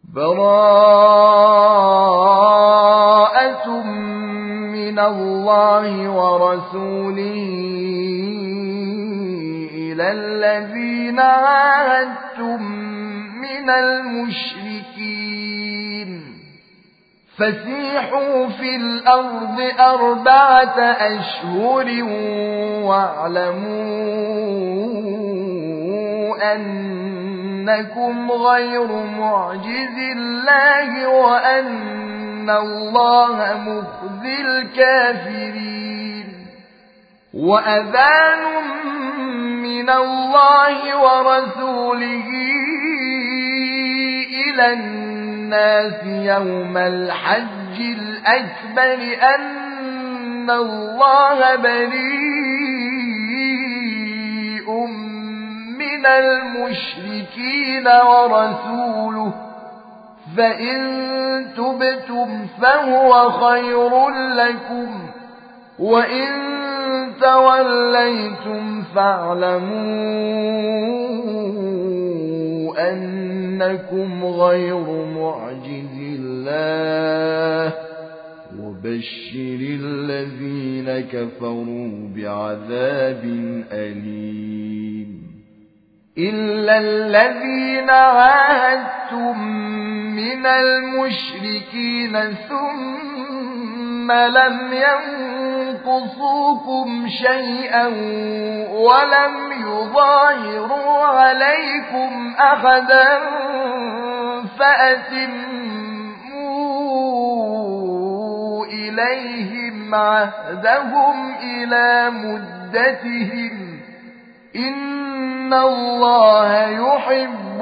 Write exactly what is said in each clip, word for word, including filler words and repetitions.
براءة من الله ورسوله إلى الذين عاهدتم من المشركين فسيحوا في الأرض أربعة أشهر واعلموا أنكم غير معجز الله وأن الله مخزي الكافرين وأذان من الله ورسوله إلى الناس يوم الحج الأكبر أن الله بريء من المشركين ورسوله فإن تبتم فهو خير لكم وإن توليتم فاعلموا أنكم غير معجز الله وبشر الذين كفروا بعذاب أليم إلا الذين عاهدتم من المشركين ثم لم ينقصوكم شيئا ولم يظاهروا عليكم أحدا فأتموا إليهم عهدهم إلى مدتهم إن الله يحب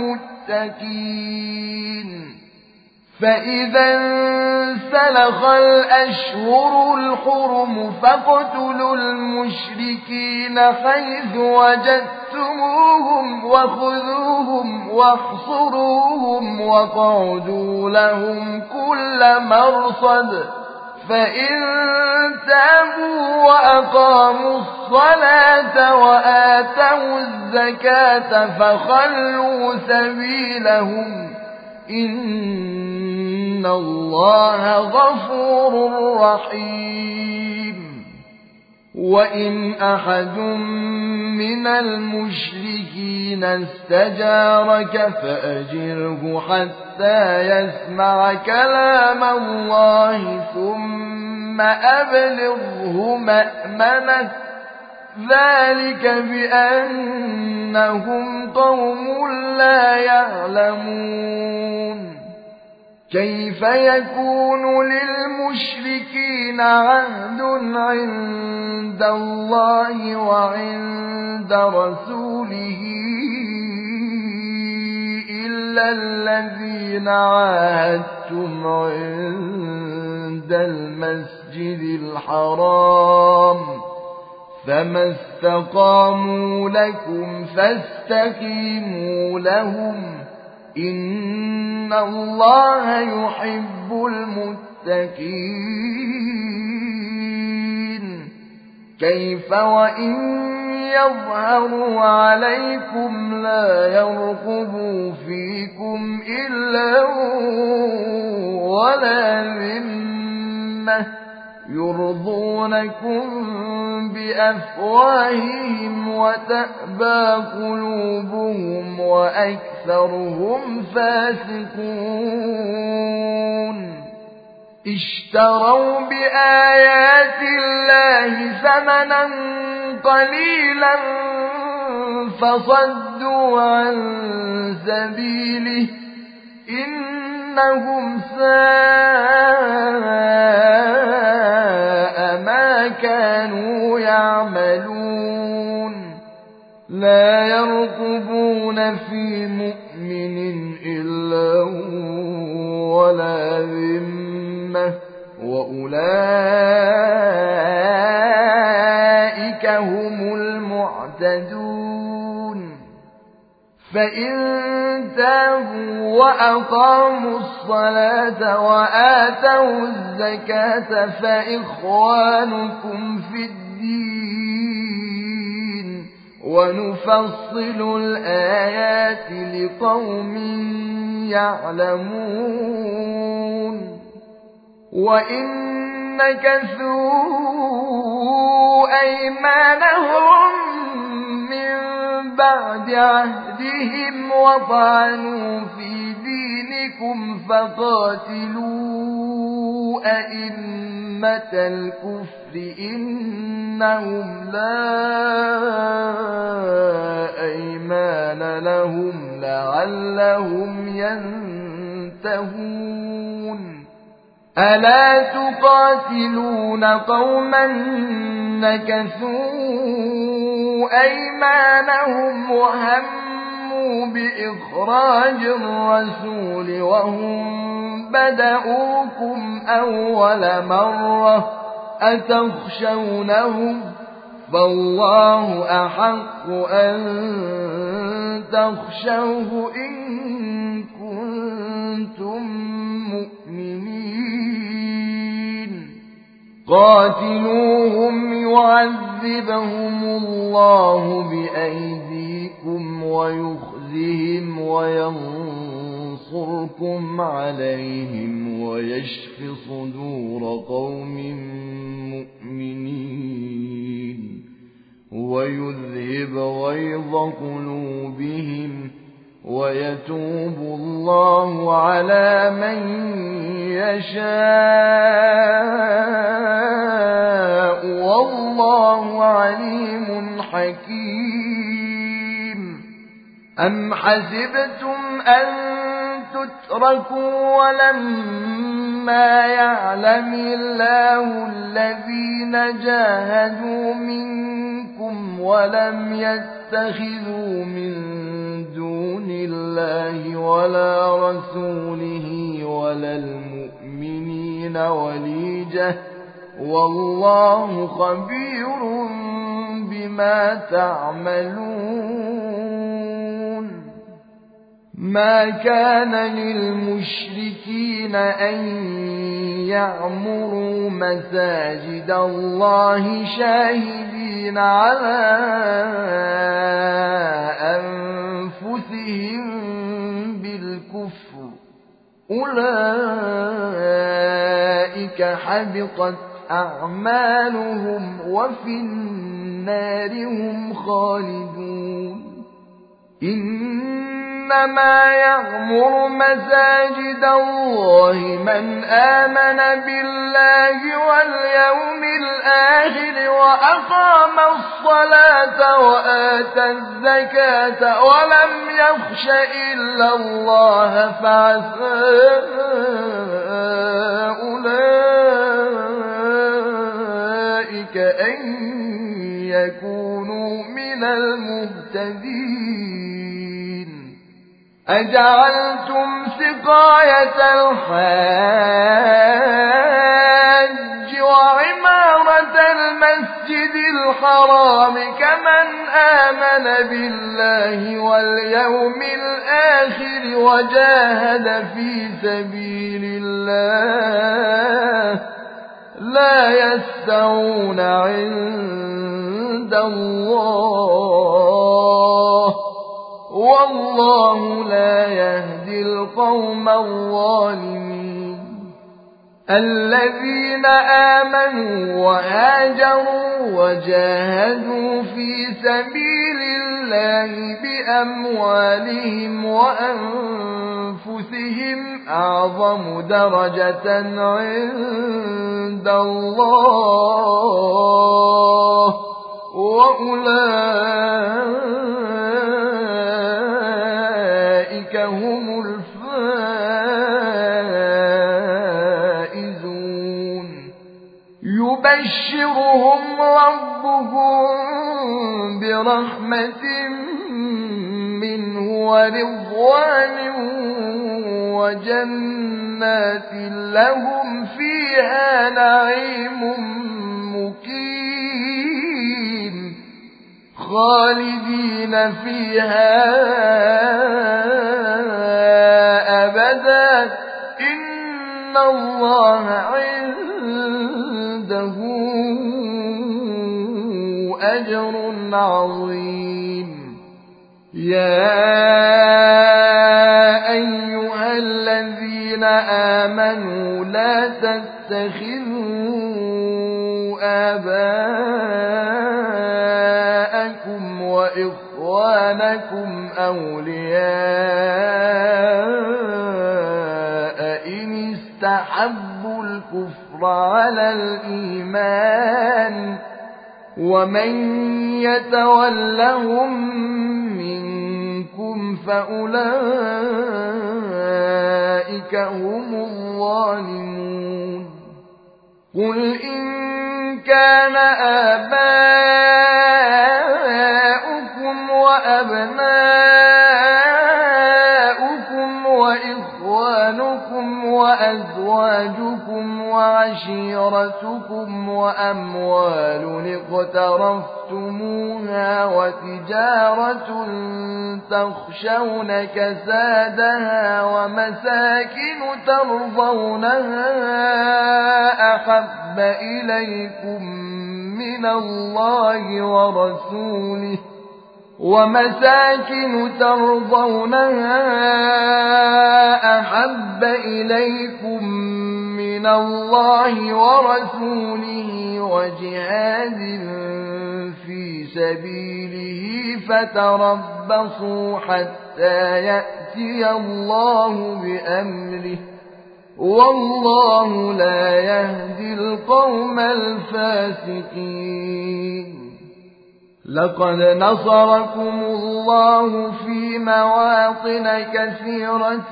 المتقين فإذا انسلخ الأشهر الحرم فاقتلوا المشركين حيث وجدتموهم وخذوهم واحصروهم واقعدوا لهم كل مرصد فإن تابوا وأقاموا الصلاة وآتوا الزكاة فخلوا سبيلهم إن الله غفور رحيم وإن أحد من المشركين استجارك فأجره حتى يسمع كلام الله ثم أبلغه مأمنه ذلك بأنهم قوم لا يعلمون كيف يكون للمشركين عهد عند الله وعند رسوله إلا الذين عاهدتم عند المسجد الحرام فما استقاموا لكم فاستقيموا لهم إن الله يحب المتقين كيف وإن يظهروا عليكم لا يرقبوا فيكم إلا ولا ذمة يرضونكم بأفواههم وتأبى قلوبهم وأكثرهم فاسقون اشتروا بآيات الله ثمنا قليلا فصدوا عن سبيله إنهم ساء ما كانوا يعملون لا يرقبون في مؤمن إلا ولا ذمة وأولئك هم المعتدون فإن تابوا وأقاموا الصلاة وآتوا الزكاة فإخوانكم في الدين ونفصل الآيات لقوم يعلمون وإن نكثوا أيمانهم من بعد عهدهم وطعنوا في دينكم فقاتلوا أئمة الكفر إنهم لا أيمان لهم لعلهم ينتهون ألا تقاتلون قوما نكثوا أيمانهم وهموا بإخراج الرسول وهم بدأوكم أول مرة أتخشونهم فالله أحق أن تخشوه إن كنتم مؤمنين قاتلوهم يعذبهم الله بأيديكم ويخزهم وينصركم عليهم ويشف صدور قوم مؤمنين ويذهب غيظ قلوبهم ويتوب الله على من يشاء والله عليم حكيم أم حسبتم أن تتركوا ولما يعلم الله الذين جاهدوا منكم ولم يتخذوا من دون الله ولا رسوله ولا المؤمنين وليجة والله خبير بما تعملون ما كان للمشركين أن يعمروا مساجد الله شاهدين على أنفسهم بالكفر أولئك حبطت أعمالهم وفي النار هم خالدون إنما يعمر مساجد الله من آمن بالله واليوم الآخر وأقام الصلاة وآتى الزكاة ولم يخش إلا الله فعسى أولئك أن يكونوا من المهتدين أجعلتم سقاية الحاج وعمارة المسجد الحرام كمن آمن بالله واليوم الآخر وجاهد في سبيل الله لا يستوون عند الله والله لا يهدي القوم الظالمين الذين آمنوا وهاجروا وجاهدوا في سبيل الله بأموالهم وأنفسهم أعظم درجة عند الله وأولئك هم الفائزون يبشرهم ربهم برحمة منه ورضوان وجنات لهم فيها نعيم مقيم خالدين فيها أبدا إن الله عنده أجر عظيم يا أيها الذين آمنوا لا تتخذوا آباءكم وإخوانكم أولياء إن استحبوا الكفر على الإيمان ومن يتولهم منكم فأولئك هم الظالمون قل إن كان آباؤكم وأبناؤكم وإخوانكم وأزواجكم وعشيرتكم وأموال اقترفتموها وتجارة تخشون كسادها ومساكن ترضونها أحب إليكم من الله ورسوله ومساكن ترضونها أحب إليكم من الله ورسوله وجهاد في سبيله فتربصوا حتى يأتي الله بأمره والله لا يهدي القوم الفاسقين لقد نصركم الله في مواطن كثيرة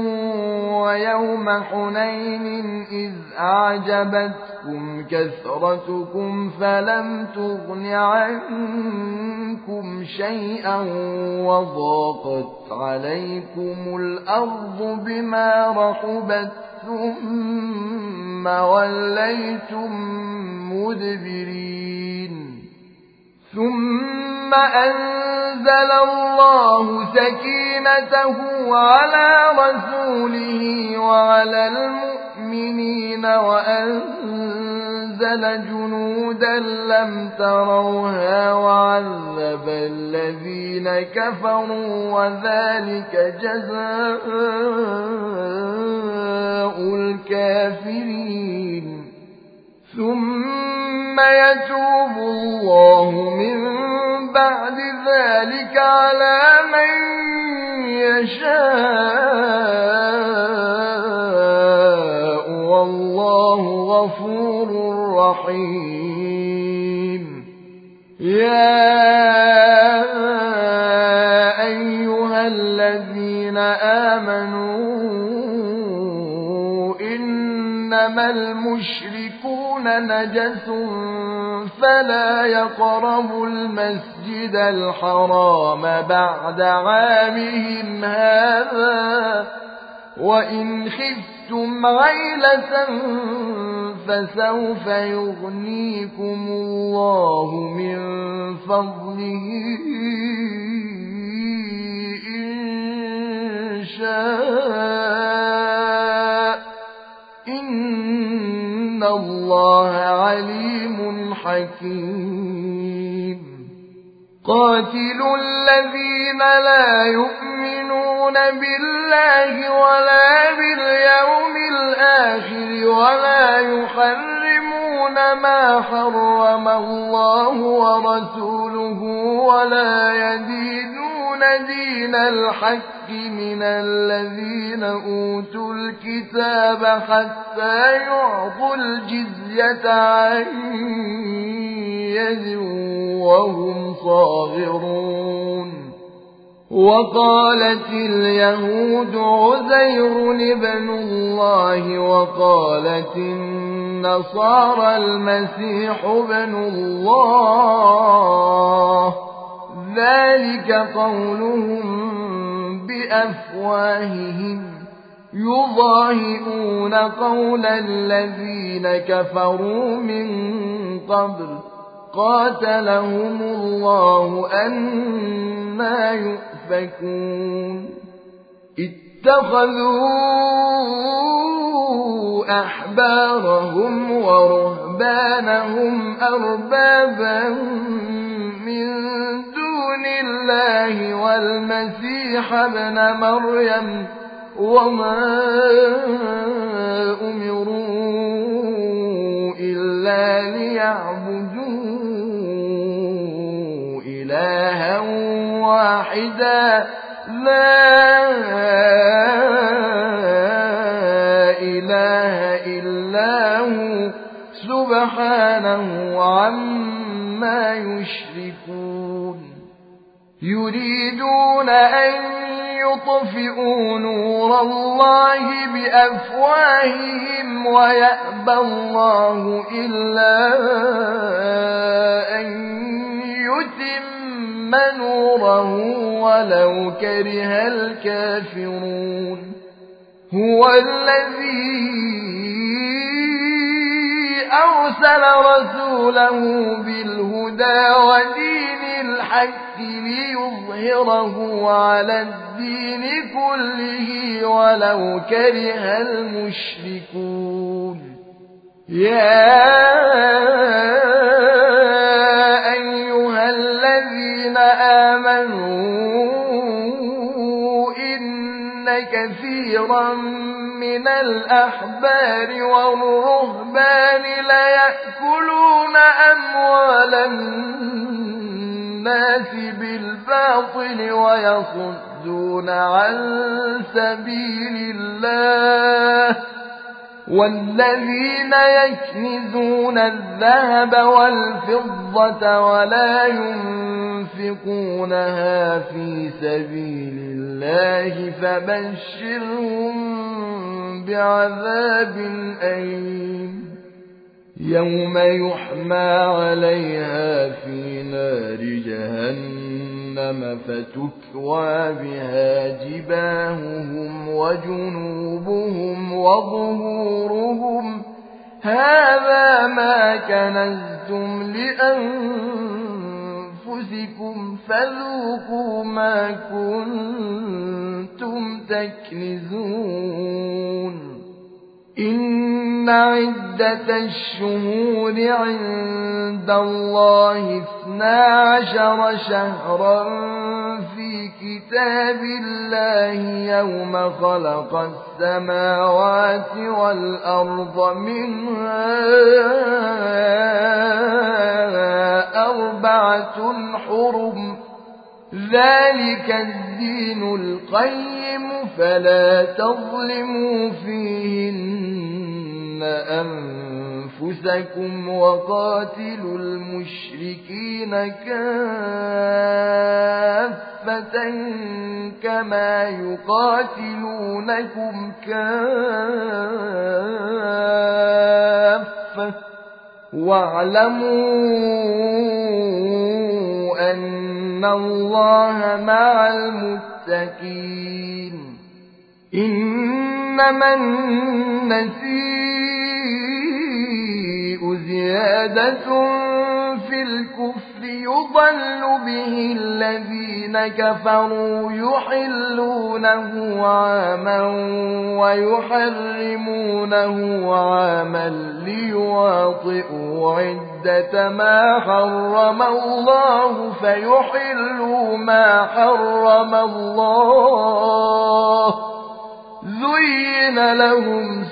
ويوم حنين إذ أعجبتكم كثرتكم فلم تغن عنكم شيئا وضاقت عليكم الأرض بما رحبت ثم وليتم مدبرين ثم أنزل الله سكينته على رسوله وعلى المؤمنين وأنزل جنودا لم تروها وعذب الذين كفروا وذلك جزاء الكافرين ثم يتوب الله من بعد ذلك على من يشاء والله غفور رحيم يا أيها الذين آمنوا إنما المشركون نجس فلا يقربوا المسجد الحرام بعد عامهم هذا وإن خفتم عيلة فسوف يغنيكم الله من فضله إن شاء إن الله عليم حكيم قاتلوا الذين لا يؤمنون بالله ولا باليوم الآخر ولا يحرمون ما حرم الله ورسوله ولا يدينون دين الحق من الذين أوتوا الكتاب حتى يعطوا الجزية عن يد وهم صاغرون وقالت اليهود عزير ابن الله وقالت النصارى المسيح ابن الله ذلك قولهم بأفواههم يضاهئون قول الذين كفروا من قبل قاتلهم الله أنى يؤفكون اتخذوا أحبارهم ورهبانهم أربابا من دون الله والمسيح ابن مريم وما أمروا إلا ليعبدوا إلها واحدا لا إله إلا هو سبحانه عما يشركون يريدون أن يطفئوا نور الله بأفواههم ويأبى الله إلا أن يتم نوره ولو كره الكافرون هو الذي أرسل رسوله بالهدى ودين الحق ليظهره على الدين كله ولو كره المشركون يا أيها الذين آمنوا إن كثيرا من الأحبار والرهبان ليأكلون أموال الناس بالباطل ويصدون عن سبيل الله والذين يكنزون الذهب والفضة ولا ينفقونها في سبيل الله فبشرهم بعذاب أليم يوم يحمى عليها في نار جهنم فتكوى بها جباههم وجنوبهم وظهورهم هذا ما كنزتم لأنفسكم فذوقوا ما كنتم تكنزون إن عدة الشهور عند الله اثنا عشر شهرا في كتاب الله يوم خلق السماوات والأرض منها أربعة حرم ذلك الدين القيم فلا تظلموا فيهن أنفسكم وقاتلوا المشركين كافة كما يقاتلونكم كافة واعلموا أن الله مع المتقين إنما النسيء زيادة في الكفر يضل به الذين كفروا يحلونه عاما ويحرمونه عاما ليواطئوا عدة ما حرم الله فيحلوا ما حرم الله زين لهم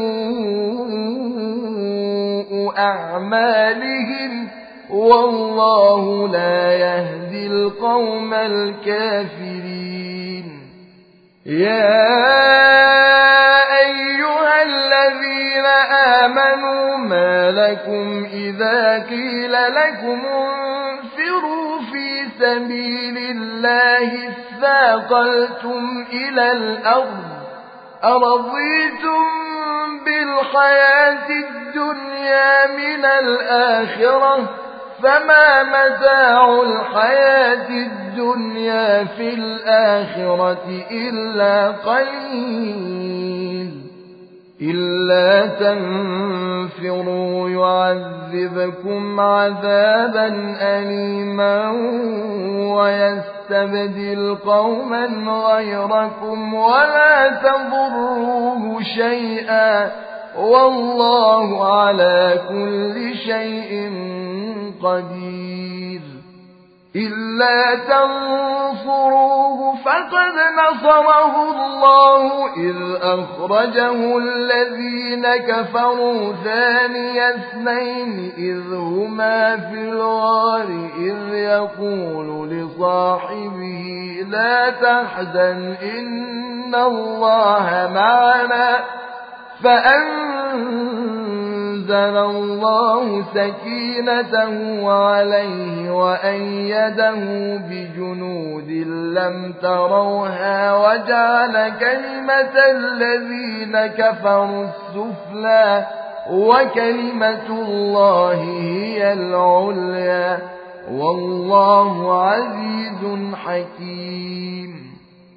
سوء أعمالهم والله لا يهدي القوم الكافرين يا أيها الذين آمنوا ما لكم إذا قيل لكم انفروا في سبيل الله اثاقلتم إلى الأرض أرضيتم بالحياة الدنيا من الآخرة فما متاع الحياة الدنيا في الآخرة إلا قليل إلا تنفروا يعذبكم عذابا أليما ويستبدل قوما غيركم ولا تضروه شيئا والله على كل شيء قدير إلا تنصروه فقد نصره الله إذ أخرجه الذين كفروا ثاني اثنين إذ هما في الغار إذ يقول لصاحبه لا تحزن إن الله معنا فأنزل الله سكينته عليه وأيده بجنود لم تروها وجعل كلمة الذين كفروا السفلى وكلمة الله هي العليا والله عزيز حكيم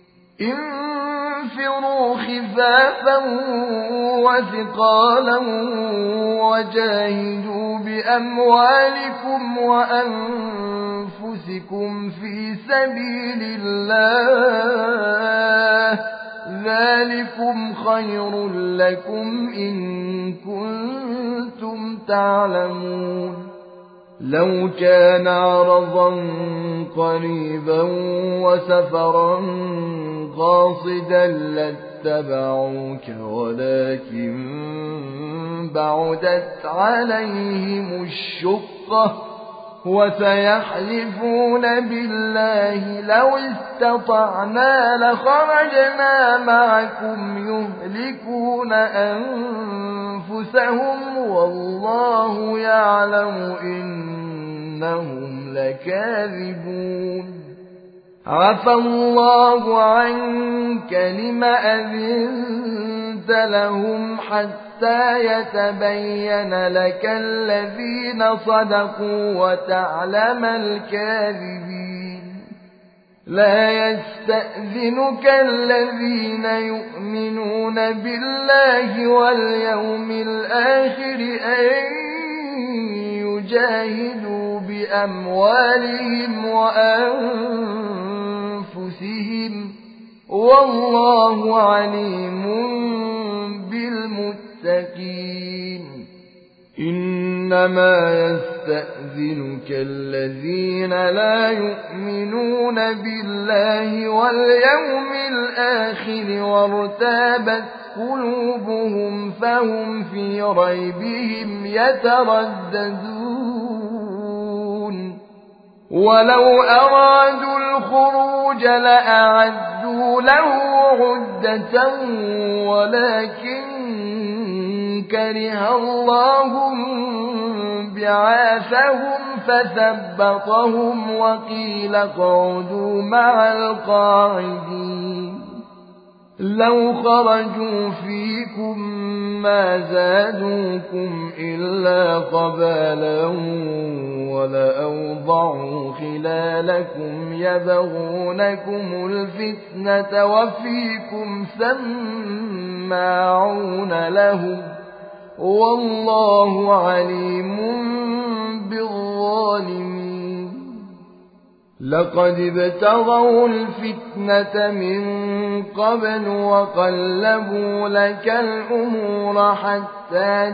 انفروا خفافا وثقالا وجاهدوا بأموالكم وأنفسكم في سبيل الله ذلكم خير لكم إن كنتم تعلمون لو كان عرضا قريبا وسفرا قاصدا لاتبعوك ولكن بعدت عليهم الشقة وسيحلفون بالله لو استطعنا لخرجنا معكم يهلكون أنفسهم والله يعلم إنهم لكاذبون عفى الله عنك لم أذنت لهم حتى يتبين لك الذين صدقوا وتعلم الكاذبين لا يستأذنك الذين يؤمنون بالله واليوم الآخر أن يجاهدوا بأموالهم وأنفسهم والله عليم بالمتقين إنما يستأذنك الذين لا يؤمنون بالله واليوم الآخر وارتابت قلوبهم فهم في ريبهم يترددون ولو أرادوا الخروج لأعدوا له عدة ولكن كره الله بعاثهم فثبطهم وقيل اقعدوا مع القاعدين لو خرجوا فيكم ما زادوكم إلا قبالا ولأوضعوا خلالكم يبغونكم الفتنة وفيكم سماعون لهم والله عليم بالظالمين لقد ابتغوا الفتنة من قبل وقلبوا لك الأمور حتى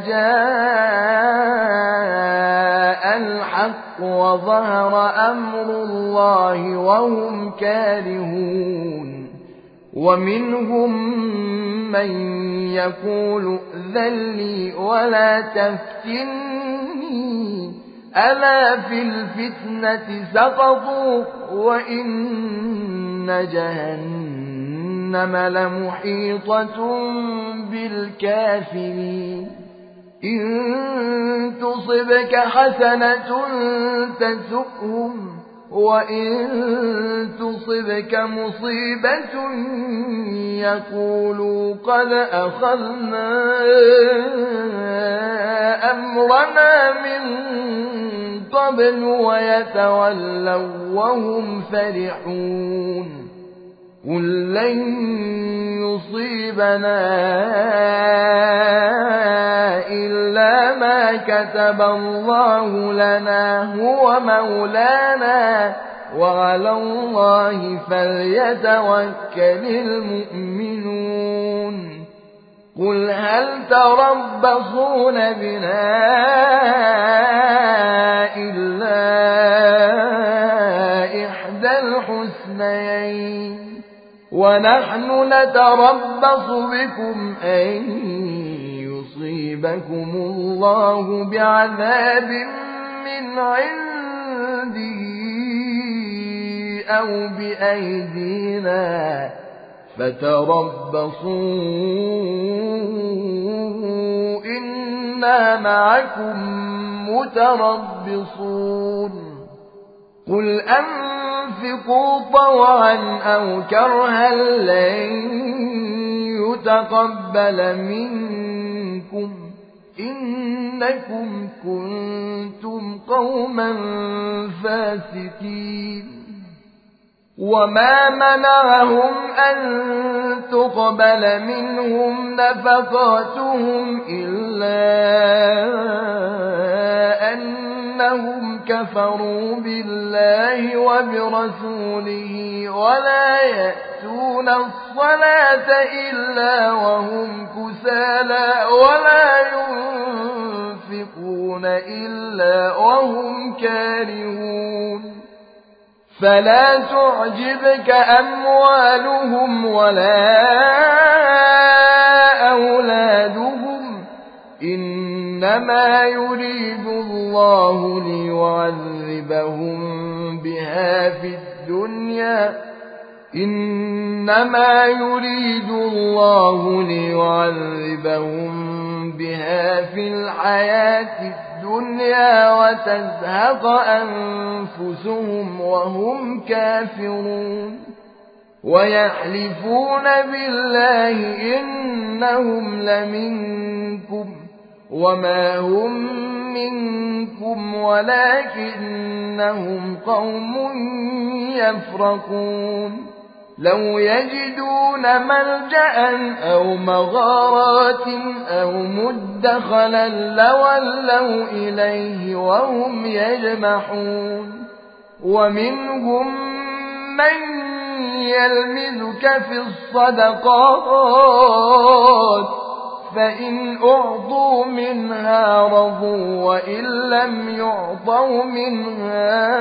جاء الحق وظهر أمر الله وهم كارهون ومنهم من يقول ائذن لي ولا تفتني ألا في الفتنة سقطوا وإن جهنم لمحيطة بالكافرين إن تصبك حسنة تسؤهم وإن تصبك مصيبة يقولوا قد أخذنا أمرنا من قبل ويتولوا وهم فرحون قل لن يصيبنا إلا ما كتب الله لنا هو مولانا وعلى الله فليتوكل المؤمنون قل هل تربصون بنا إلا ونحن نتربص بكم أن يصيبكم الله بعذاب من عنده أو بأيدينا فتربصوا إنا معكم متربصون قل أنفقوا طوعا أو كرها لن يتقبل منكم إنكم كنتم قوما فاسقين وما منعهم أن تقبل منهم نفقاتهم إلا أنهم كفروا بالله وبرسوله ولا يأتون الصلاة إلا وهم كسالى ولا ينفقون إلا وهم كارهون فلا تعجبك أموالهم ولا أولادهم إنما يريد الله ليعذبهم بها في الدنيا إنما يريد الله ليعذبهم بها في الحياة الدنيا وتزهق أنفسهم وهم كافرون ويحلفون بالله إنهم لمنكم وما هم منكم ولكنهم قوم يفرقون لو يجدون ملجأ أو مغارات أو مدخلا لولوا إليه وهم يجمحون ومنهم من يلمزك في الصدقات فإن أعطوا منها رضوا وإن لم يعطوا منها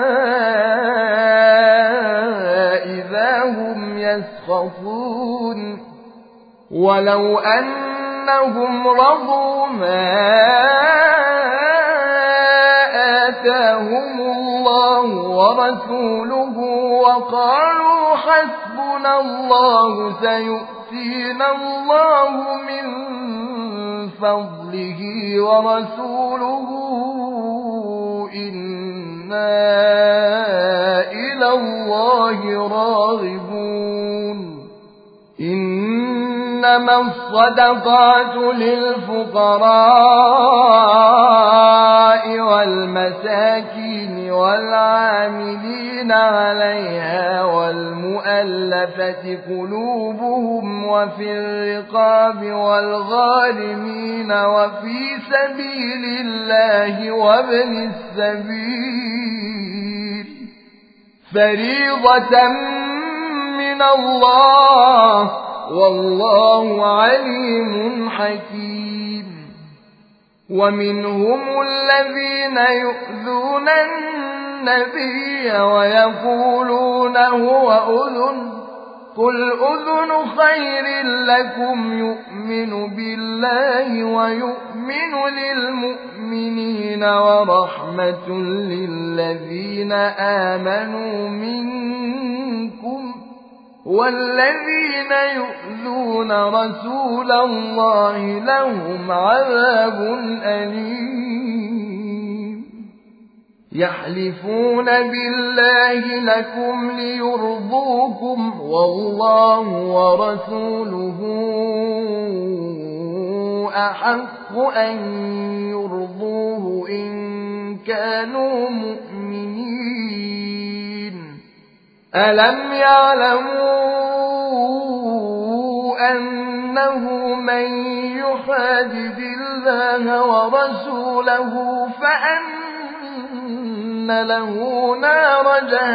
إذا هم يسخطون ولو أنهم رضوا ما آتاهم الله ورسوله وقالوا حسبنا الله سيؤتينا الله من فضله ورسوله إنا إلى الله راغبون إنما الصدقات للفقراء والمساكين والعاملين عليها والمؤلفة قلوبهم وفي الرقاب والغارمين وفي سبيل الله وابن السبيل فريضة من الله والله عليم حكيم ومنهم الذين يؤذون النبي ويقولون هو أذن قل أذن خير لكم يؤمن بالله ويؤمن للمؤمنين ورحمة للذين آمنوا منكم والذين يؤذون رسول الله لهم عذاب أليم يحلفون بالله لكم ليرضوكم والله ورسوله أحق أن يرضوه إن كانوا مؤمنين ألم يعلموا أنه من يحادد الله ورسوله فأن له نار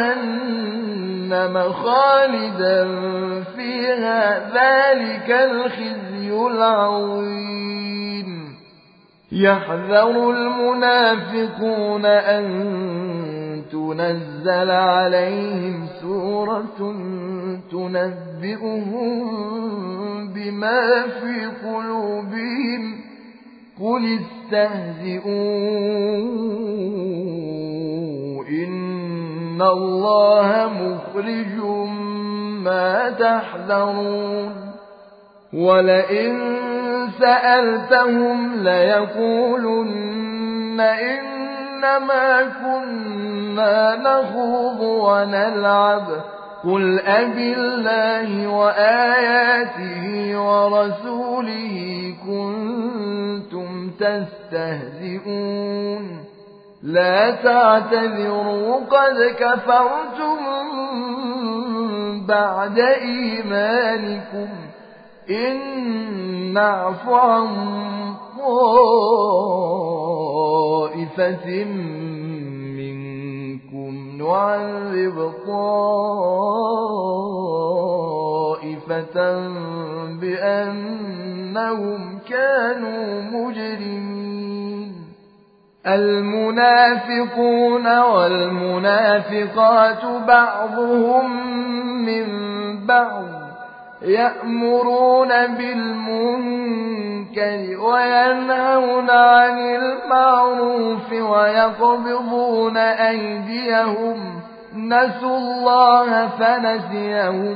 جهنم خالدا فيها ذلك الخزي العظيم يحذر المنافقون أن تنزل عليهم سورة تنبئهم بما في قلوبهم قل استهزئوا إن الله مخرج ما تحذرون ولئن سألتهم ليقولن إنما كنا نخوض ونلعب قل أبالله وآياته ورسوله كنتم تستهزئون لا تعتذروا قد كفرتم بعد إيمانكم إن نعف عن طائفة منكم نعذب طائفة بأنهم كانوا مجرمين المنافقون والمنافقات بعضهم من بعض يأمرون بالمنكر وينهون عن المعروف ويقبضون أيديهم نسوا الله فنسيهم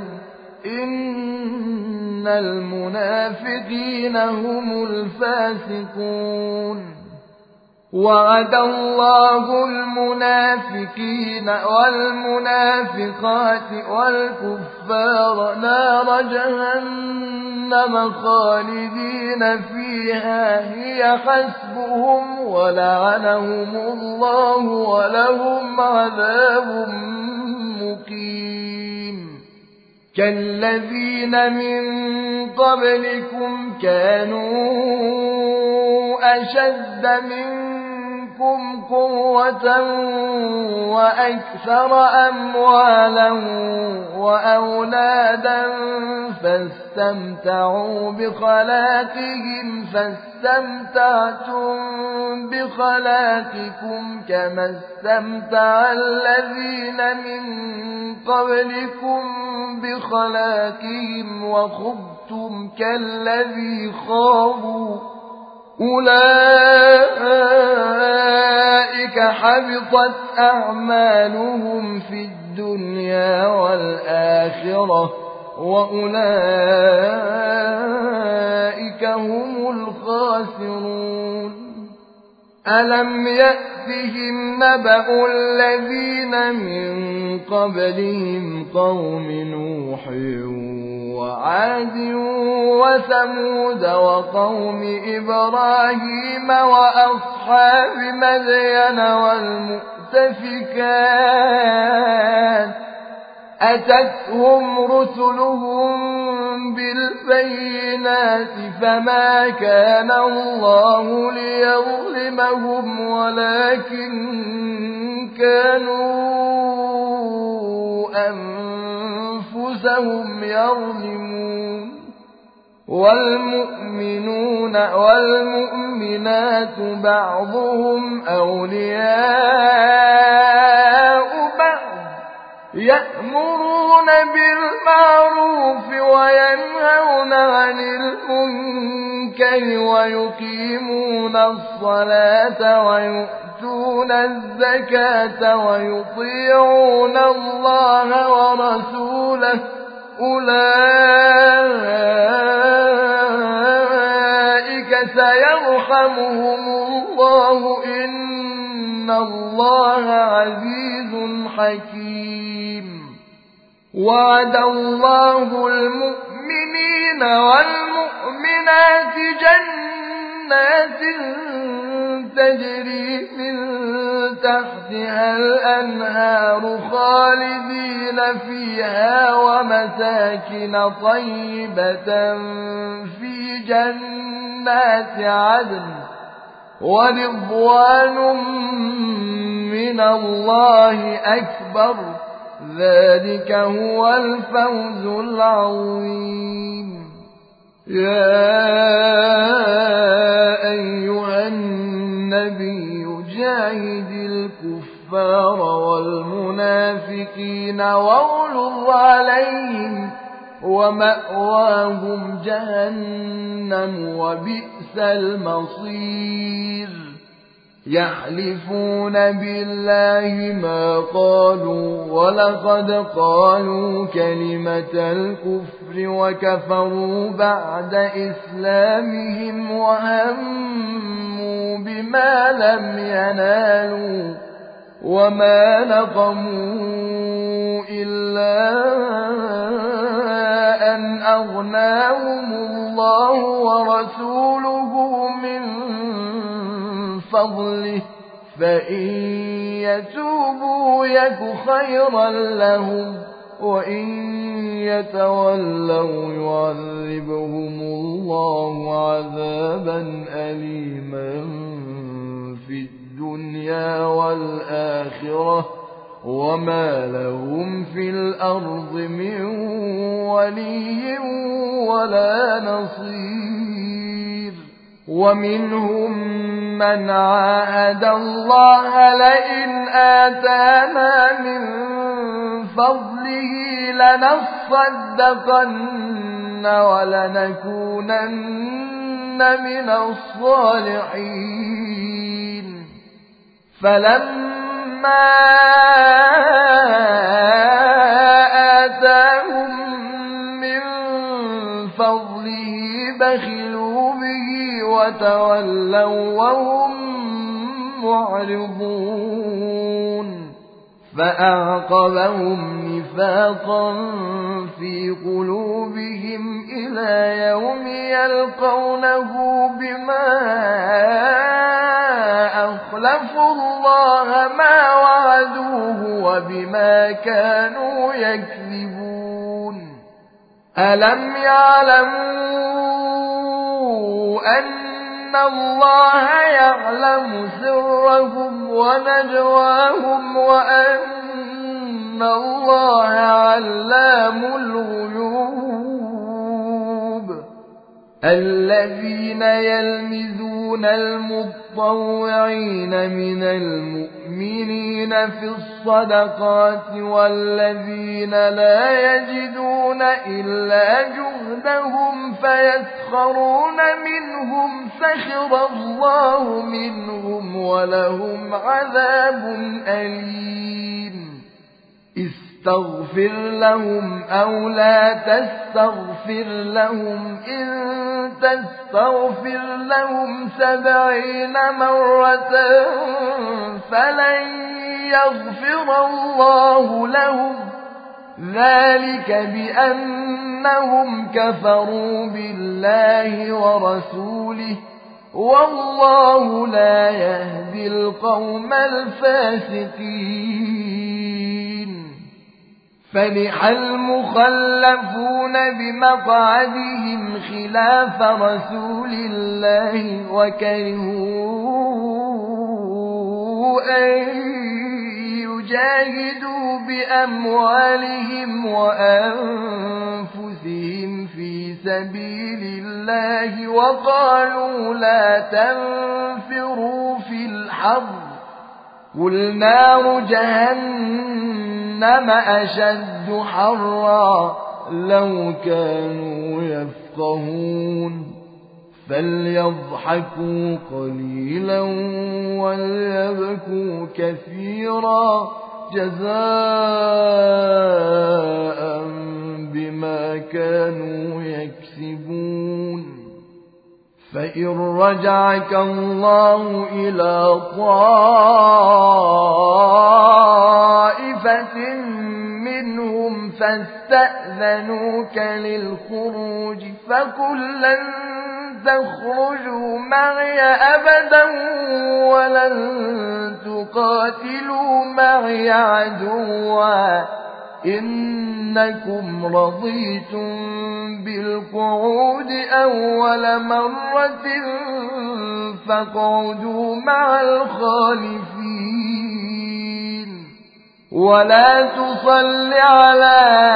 إن المنافقين هم الفاسقون وعد الله المنافقين والمنافقات والكفار نار جهنم خالدين فيها هي حسبهم ولعنهم الله ولهم عذاب مقيم كالذين من قبلكم كانوا أشد منكم قوة وأكثر أموالا وأولادا فاستمتعوا بخلاقهم فاستمتعتم بخلاقكم كما استمتع الذين من قبلكم بخلاقهم وخضتم كالذي خاضوا أولئك حبطت أعمالهم في الدنيا والآخرة وأولئك هم الخاسرون ألم يأتهم نبأ الذين من قبلهم قوم نوح وعاد وثمود وقوم إبراهيم وأصحاب مدين والمؤتفكات أتتهم رسلهم بالبينات فما كان الله ليظلمهم ولكن كانوا أنفسهم يظلمون والمؤمنون والمؤمنات بعضهم أولياء بعض يأمرون بالمعروف وينهون عن المنكر ويقيمون الصلاة ويؤتون الزكاة ويطيعون الله ورسوله أولئك سيرحمهم الله إن الله عزيز حكيم وعد الله المؤمنين والمؤمنات جنات تجري من تحتها الأنهار خالدين فيها ومساكن طيبة في جنات عدن ورضوان من الله أكبر ذلك هو الفوز العظيم يا أيها النبي جاهد الكفار والمنافقين واغلظ عليهم ومأواهم جهنم وبئس المصير يحلفون بالله ما قالوا ولقد قالوا كلمة الكفر وكفروا بعد إسلامهم وهموا بما لم ينالوا وما نقموا إلا أن أغناهم الله ورسوله من فضله فإن يتوبوا يك خيرا لهم وإن يتولوا يعذبهم الله عذابا أليما في الدنيا والآخرة وما لهم في الأرض من ولي ولا نصير ومنهم من عاهد الله لئن آتانا من فضله لنصدقن ولنكونن من الصالحين فلما آتاهم من فضله بخلوا به وتولوا وهم معرضون فأعقبهم نفاقا في قلوبهم إلى يوم يلقونه بما أخلفوا الله ما وعدوه وبما كانوا يكذبون ألم يعلموا أن الله يعلم سرهم ونجواهم وأن الله علام الغيوب الذين يلمزون المطوعين من المؤمنين في الصدقات والذين لا يجدون إلا جهدهم فيسخرون منهم سخر الله منهم ولهم عذاب أليم استغفر لهم أو لا تستغفر لهم إن تستغفر لهم سبعين مرة فلن يغفر الله لهم ذلك بأنهم كفروا بالله ورسوله والله لا يهدي القوم الفاسقين فرح المخلفون بمقعدهم خلاف رسول الله وكرهوا أن يجاهدوا بأموالهم وأنفسهم في سبيل الله وقالوا لا تنفروا في الحر قل نار جهنم أشد حرا لو كانوا يفقهون فليضحكوا قليلا وليبكوا كثيرا جزاء بما كانوا يكسبون فإن رجعك الله إلى طائفة منهم فاستأذنوك للخروج فقل لن تخرجوا معي أبدا ولن تقاتلوا معي عدوا إنكم رضيتم بالقعود أول مرة فاقعدوا مع الخالفين ولا تصل على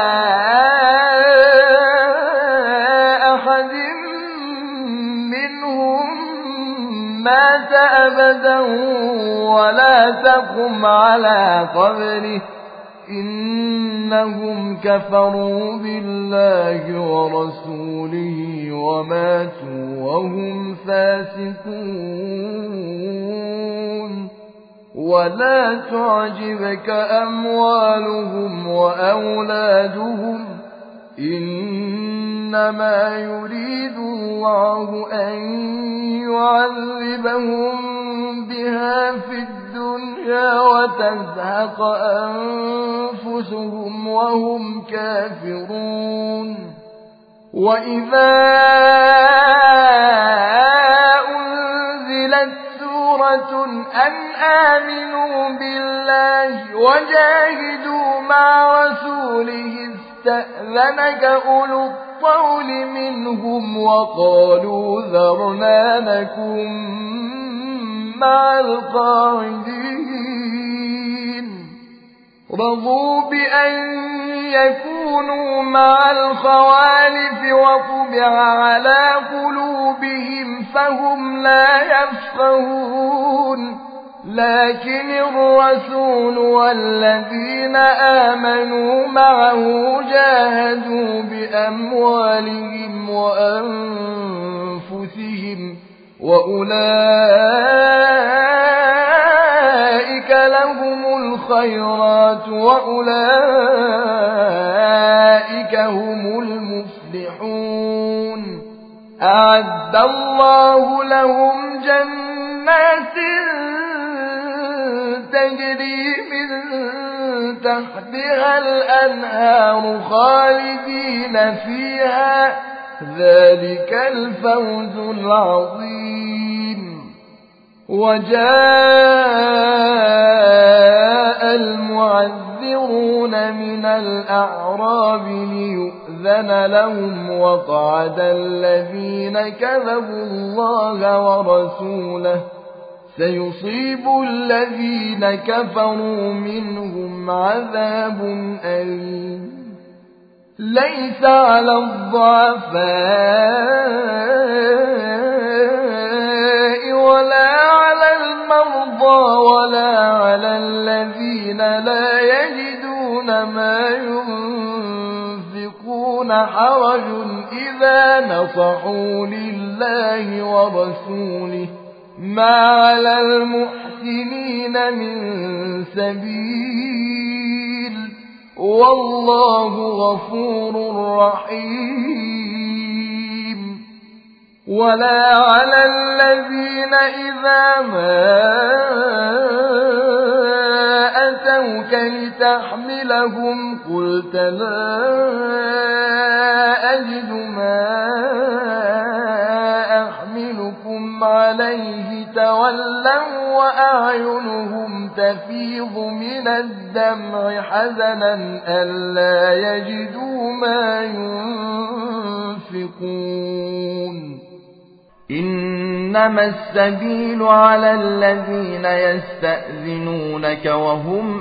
أحد منهم مات أبدا ولا تقم على قبره إنهم كفروا بالله ورسوله وماتوا وهم فاسقون ولا تعجبك أموالهم وأولادهم إنما يريد الله أن يعذبهم بها في الدنيا وتزهق أنفسهم وهم كافرون وإذا أنزلت سورة أن آمنوا بالله وجاهدوا مع رسوله استأذنك أولو الطول منهم وقالوا ذرنا نكن مع القاعدين رضوا بأن يكونوا مع الخوالف وطبع على قلوبهم فهم لا يفقهون لكن الرسول والذين آمنوا معه جاهدوا بأموالهم وأنفسهم وأولئك لهم الخيرات وأولئك هم المفلحون أعد الله لهم جنات تجري من تحتها الأنهار خالدين فيها ذلك الفوز العظيم وجاء المعذرون من الأعراب ليؤذن لهم وقعد الذين كذبوا الله ورسوله سيصيب الذين كفروا منهم عذاب أليم ليس على الضعفاء ولا على المرضى ولا على الذين لا يجدون ما ينفقون حرج إذا نصحوا لله ورسوله ما على المحسنين من سبيل والله غفور رحيم ولا على الذين إذا ما أتوك لتحملهم قلت لا أجد ما أحملكم عليه تولوا وأعينهم تفيض من الدمع حزنا ألا يجدوا ما ينفقون إنما السبيل على الذين يستأذنونك وهم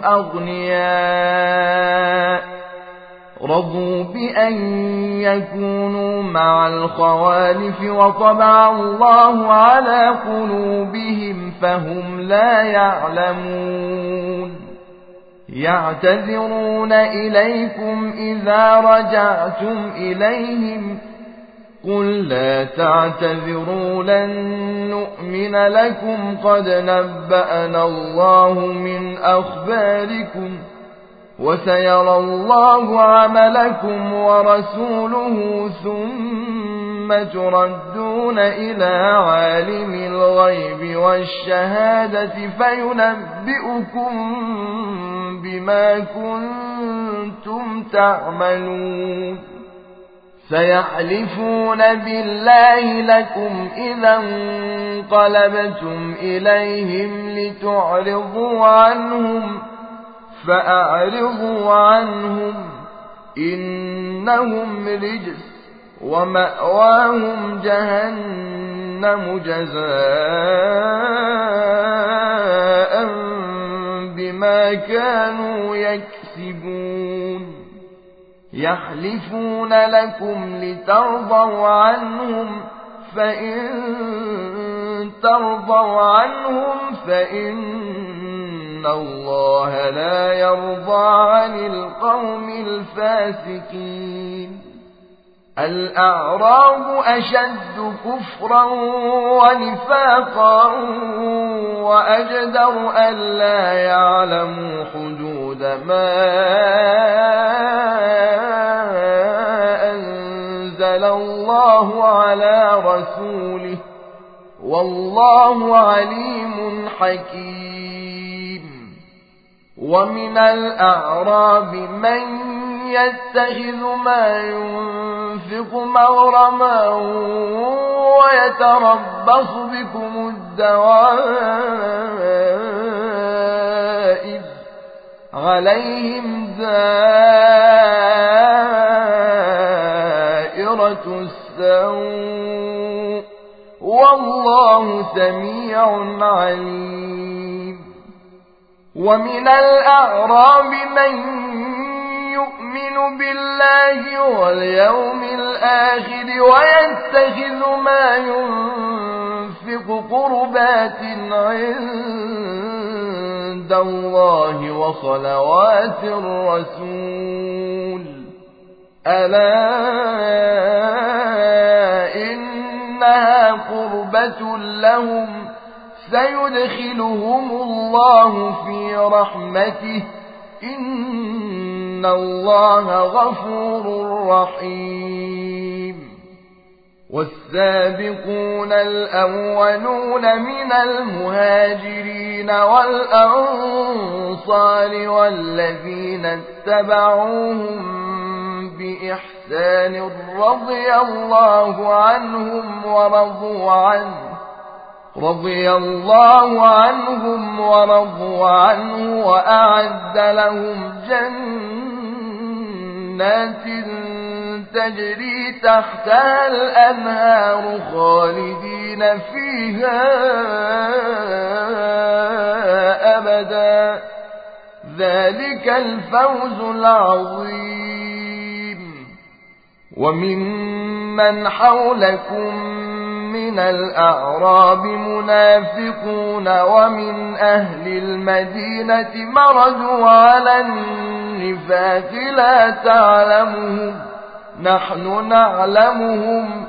أغنياء رضوا بأن يكونوا مع الخوالف وطبع الله على قلوبهم فهم لا يعلمون يعتذرون إليكم إذا رجعتم إليهم قل لا تعتذروا لن نؤمن لكم قد نبأنا الله من أخباركم وسيرى الله عملكم ورسوله ثم تردون إلى عالم الغيب والشهادة فينبئكم بما كنتم تعملون سيحلفون بالله لكم إذا انقلبتم إليهم لتعرضوا عنهم فأعرضوا عنهم إنهم رجس ومأواهم جهنم جزاء بما كانوا يكسبون يحلفون لكم لترضوا عنهم فإن ترضوا عنهم فإن إن الله لا يرضى عن القوم الفاسقين. الأعراب أشد كفرا ونفاقا وأجدر ألا يعلموا حدود ما أنزل الله على رسوله والله عليم حكيم. ومن الأعراب من يتخذ ما ينفق مغرما ويتربص بكم الدوائر عليهم دائرة السوء والله سميع عليم. ومن الأعراب من يؤمن بالله واليوم الآخر ويتخذ ما ينفق قربات عند الله وصلوات الرسول ألا إنها قربة لهم سيدخلهم الله في رحمته إن الله غفور رحيم. والسابقون الأولون من المهاجرين والأنصار والذين اتبعوهم بإحسان رضي الله عنهم ورضوا عنه رضي الله عنهم ورضوا عنه وأعد لهم جنات تجري تحتها الأنهار خالدين فيها أبدا ذلك الفوز العظيم. وممن حولكم من الأعراب منافقون ومن أهل المدينة مردوا على النفاق لا تعلمهم نحن نعلمهم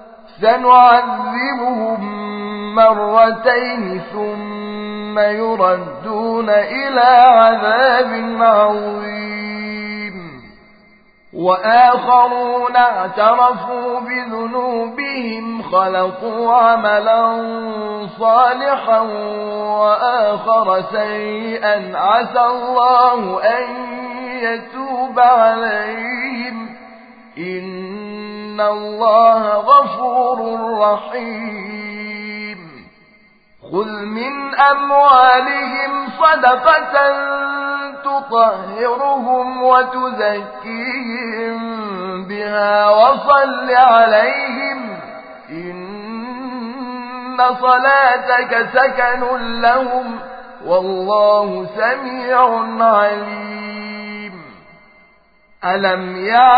سنعذبهم مرتين ثم يردون إلى عذاب عظيم. وآخرون اعترفوا بذنوبهم خلقوا عملا صالحا وآخر سيئا عسى الله أن يتوب عليهم إن الله غفور رحيم. خذ من أموالهم صدقة تطهرهم وتزكيهم بها وصل عليهم إن صلاتك سكن لهم والله سميع عليم. ألم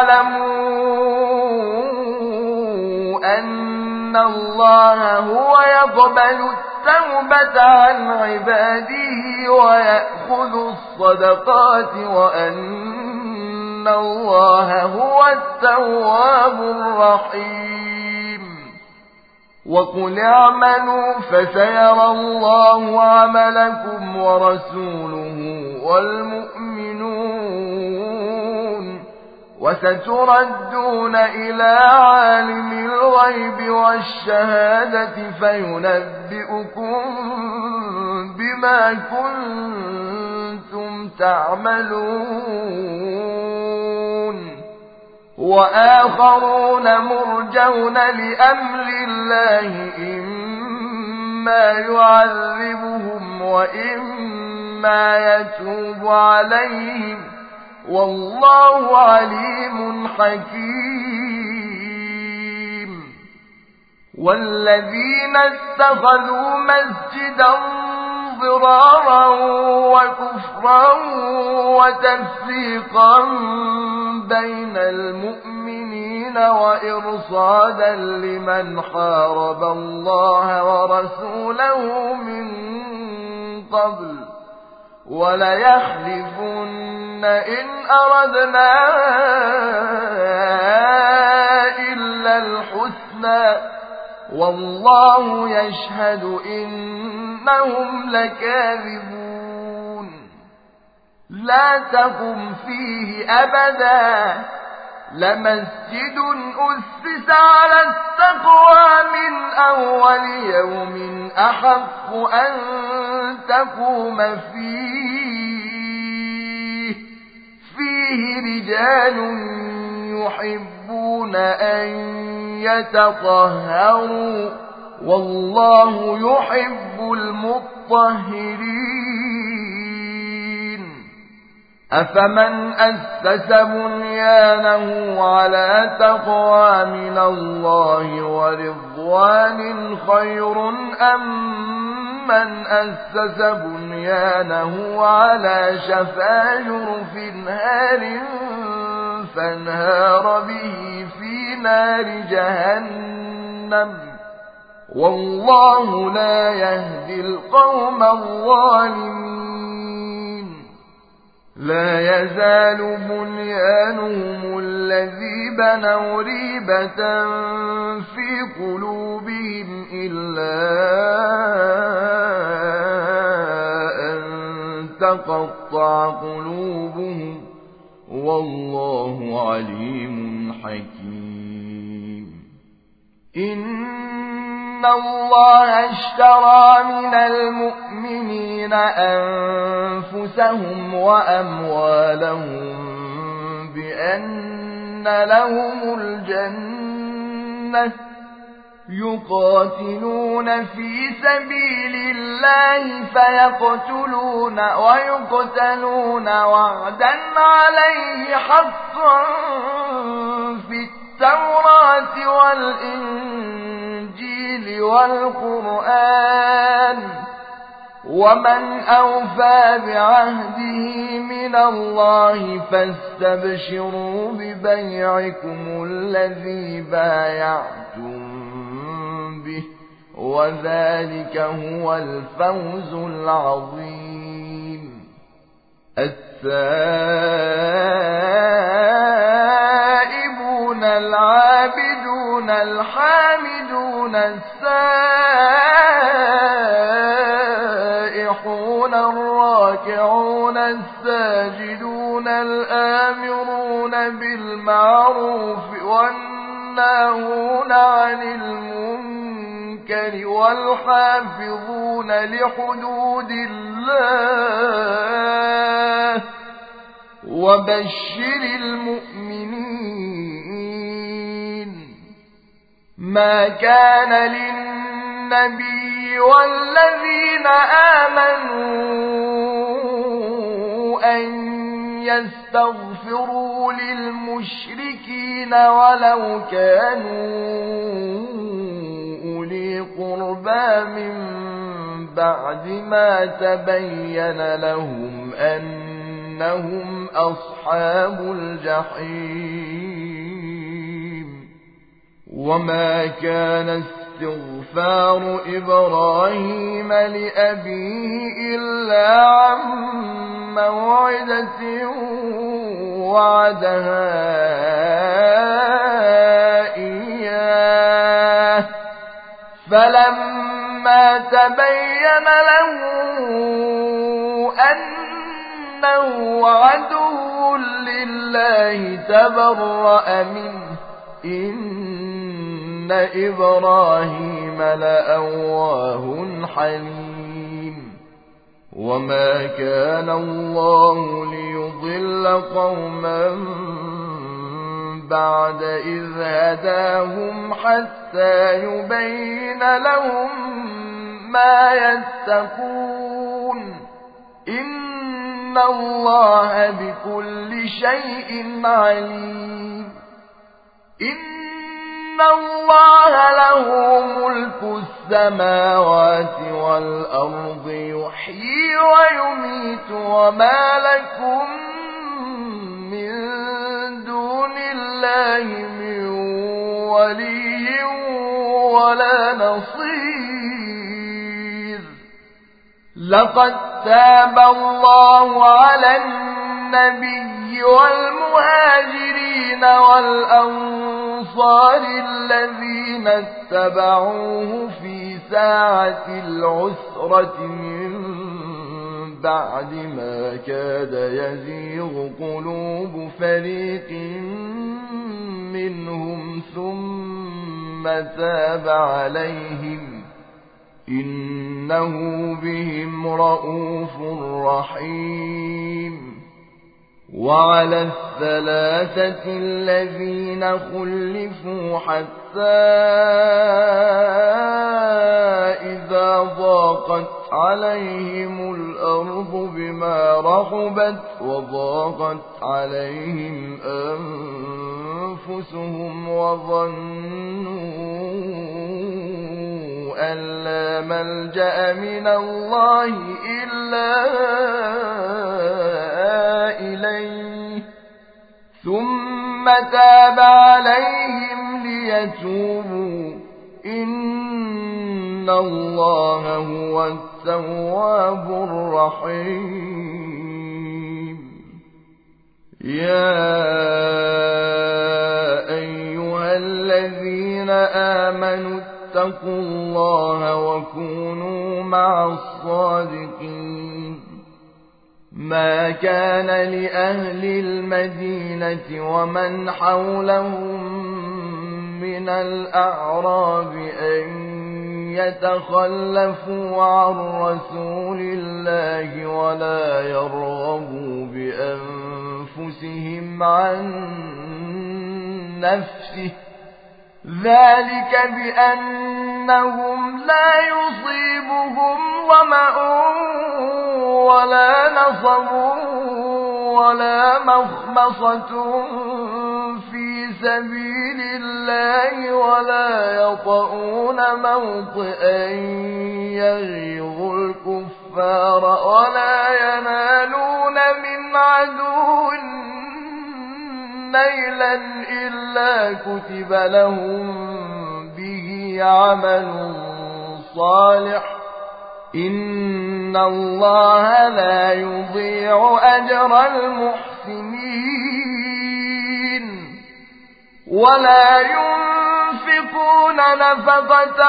يعلموا أن الله هو يقبل التوبة عن عباده ويأخذ الصدقات وأن الله هو التواب الرحيم. وقل اعملوا فسيرى الله عملكم ورسوله والمؤمنون وستردون إلى عالم الغيب والشهادة فينبئكم بما كنتم تعملون. وآخرون مرجون لأمر الله إما يعذبهم وإما يتوب عليهم والله عليم حكيم. والذين اتخذوا مسجدا ضرارا وكفرا وتفريقا بين المؤمنين وإرصادا لمن حارب الله ورسوله من قبل وليحلفن إن أردنا إلا الحسنى والله يشهد إنهم لكاذبون لا تقم فيه أبدا لمسجد أسس على التقوى من أول يوم أحق أن تقوم فيه فيه رجال يحبون أن يتطهروا والله يحب المطهرين أفمن أسس بنيانه على تقوى من الله ورضوان خير أم من أسس بنيانه على شفا جرف هار فانهار به في نار جهنم والله لا يهدي القوم الظالمين لا يزال بنيانهم الذي بنوا ريبة في قلوبهم إلا أن تقطع قلوبهم والله عليم حكيم إن الله اشترى من المؤمنين أنفسهم وأموالهم بأن لهم الجنة يقاتلون في سبيل الله فيقتلون ويقتلون وعدا عليه حقا في التوراة والإنجيل والقرآن ومن أوفى بعهده من الله فاستبشروا ببيعكم الذي بايعتم به وذلك هو الفوز العظيم التائبون العابدون الحامدون السائحون الراكعون الساجدون الآمرون بالمعروف والناهون عن المنكر والحافظون لحدود الله وبشر المؤمنين ما كان للنبي والذين آمنوا أن يستغفروا للمشركين ولو كانوا أولي قربى من بعد ما تبين لهم أنهم أصحاب الجحيم وما كان استغفار إبراهيم لأبيه إلا عن موعدة وعدها إياه فلما تبين له أنه عدو لله تبرأ منه إن إبراهيم لأواه حليم وما كان الله ليضل قوما بعد إذ هداهم حتى يبين لهم ما يتقون إن الله بكل شيء عليم إن الله له ملك السماوات والأرض يحيي ويميت وما لكم من دون الله من ولي ولا نصير لقد تاب الله على النبي والمهاجرين والأنصار الذين اتبعوه في ساعة العسرة من بعد ما كاد يزيغ قلوب فريق منهم ثم تاب عليهم إنه بهم رءوف رحيم. وعلى الثلاثة الذين خلفوا حتى إذا ضاقت عليهم الأرض بما رحبت وضاقت عليهم أنفسهم وظنوا أن لا ملجأ من الله إلا إليه ثم تاب عليهم ليتوبوا إن الله هو التواب الرحيم. يا أيها الذين آمنوا اتقوا الله وكونوا مع الصادقين. ما كان لأهل المدينة ومن حولهم من الأعراب أن يتخلفوا عن رسول الله ولا يرغبوا بأنفسهم عن نفسه ذلك بأنهم لا يصيبهم ظمأ ولا نصب ولا مخمصة في سبيل الله ولا يطؤون موطئا يغيظ الكفار ولا ينالون من عدو نيلا إلا كتب لهم به عمل صالح إن الله لا يضيع أجر المحسنين. ولا ينفقون نفقة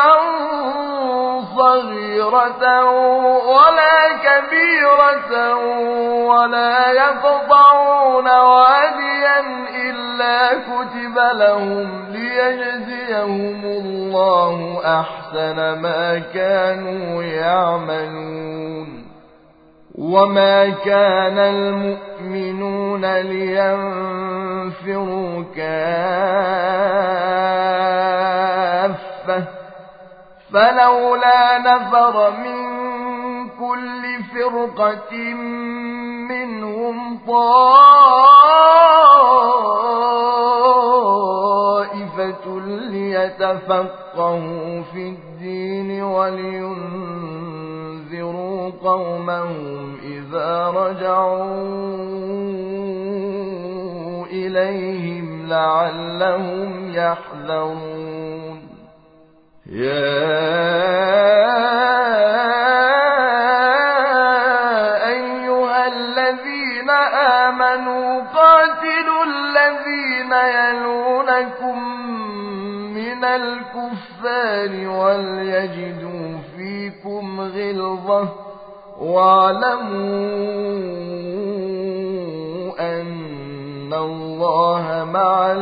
صغيرة ولا كبيرة ولا يقطعون واديا إلا كتب لهم ليجزيهم الله أحسن ما كانوا يعملون. وما كان المؤمنون لينفروا كافة فلولا نفر من كل فرقة منهم طائفة ليتفقهوا في الدين ولينذروا قومهم إذا رجعوا إليهم لعلهم يحذرون. يا أيها الذين آمنوا قاتلوا الذين يلونكم من الكفار وليجدوا فيكم غلظة واعلموا أن الله مع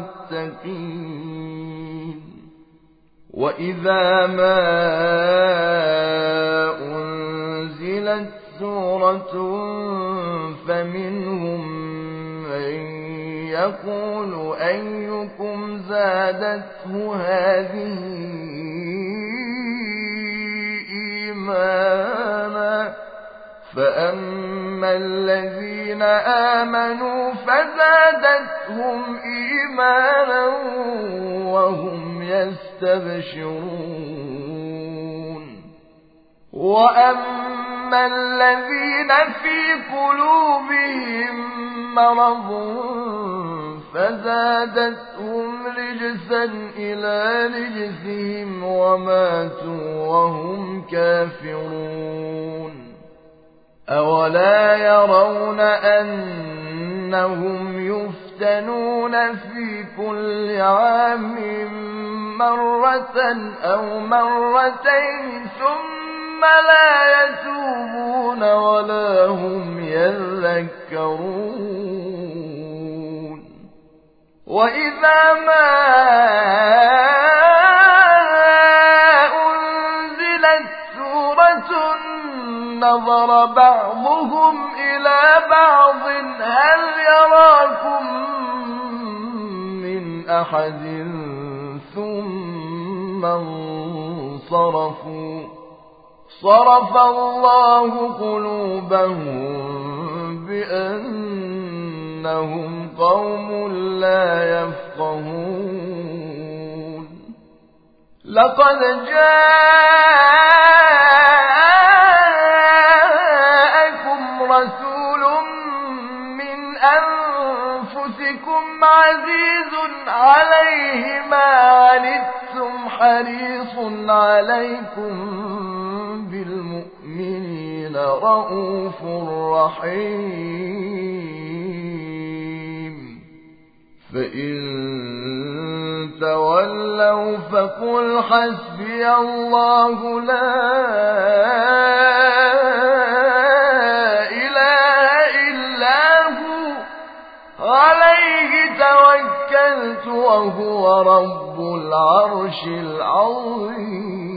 المتقين. وإذا ما أنزلت سورة فمنهم من يقول أيكم زادته هذه إيمانا فأما الذين آمنوا فزادتهم إيمانا وهم يستبشرون. وأما الذين في قلوبهم مرض فزادتهم رجسا إلى رجسهم وماتوا وهم كافرون. أولا يرون أنهم يفتنون في كل عام مرة أو مرتين ثم لا يتوبون ولا هم يذكرون وإذا ما أنزلت سورة نظر بعضهم إلى بعض هل يراكم من أحد ثم انصرفوا صرف الله قلوبهم بأنهم قوم لا يفقهون لقد جاءكم رسول من أنفسكم عزيز عليه ما عنتم حريص عليكم بالمؤمنين رؤوف رحيم فإن تولوا فقل حسبي الله لا إله إلا هو عليه توكلت وهو رب العرش العظيم.